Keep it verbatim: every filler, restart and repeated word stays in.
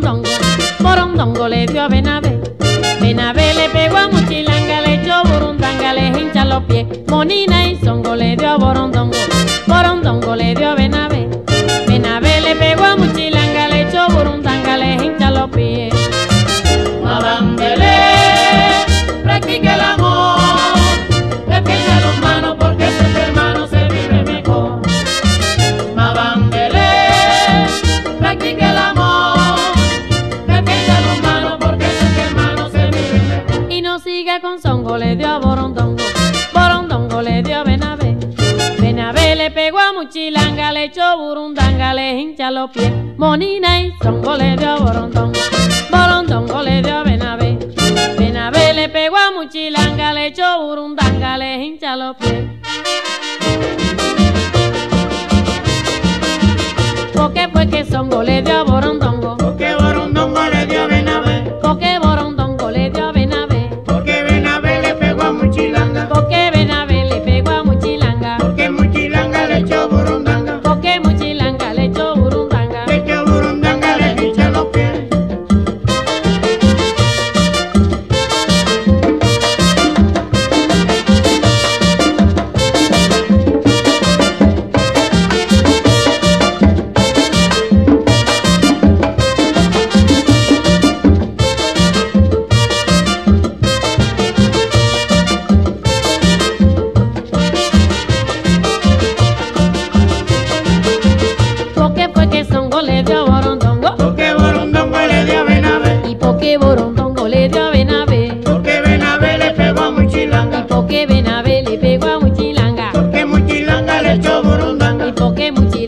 Borondongo, Borondongo le dio a Benavé. Benavé le pegó a Muchilanga, le echó burundanga, le hincha los pies. Monina y Zongo le dio a Borondongo, Borondongo le dio a Benavé. Benavé le pegó a Muchilanga, le echó burundanga, le hincha los pies. Mabambelé, practica el amor, defiende a los manos porque entre hermanos se vive mejor. Mabambelé, practica el amor, defiende a los manos porque entre hermanos se vive mejor. Y no siga con Zongo, le dio a Borondongo, Borondongo le dio a Benavé. Benavé le pegó a Muchilanga, le echó burundanga, le hincha los pies. Monina y Zongo le dio a Borondongo, Borondongo le dio a Benavé. Benavé le pegó a Muchilanga, le echó burundanga, le hincha los pies. ¿Por qué fue que Zongo le dio a Borondongo? Porque Borondongo le dio a Benavé. ¿Por qué Borondongo le dio a Benavé? Porque Benavé le pegó a Muchilanga. ¿Por qué Benavé le pegó a Muchilanga? Porque Muchilanga le echó burundanga. ¿Por qué Muchilanga le echó burundanga? Le echó burundanga, le hincha los pies. ¿Por qué fue que Zongo le dio a Borondongo? Porque Borondongo le dio a Benavé. ¿Y por qué Borondongo le dio a Benavé? Porque Benavé le pegó a Muchilanga. ¿Y por qué Benavé le pegó a Muchilanga? Porque Muchilanga le echó burundanga. ¿Y por qué Muchilanga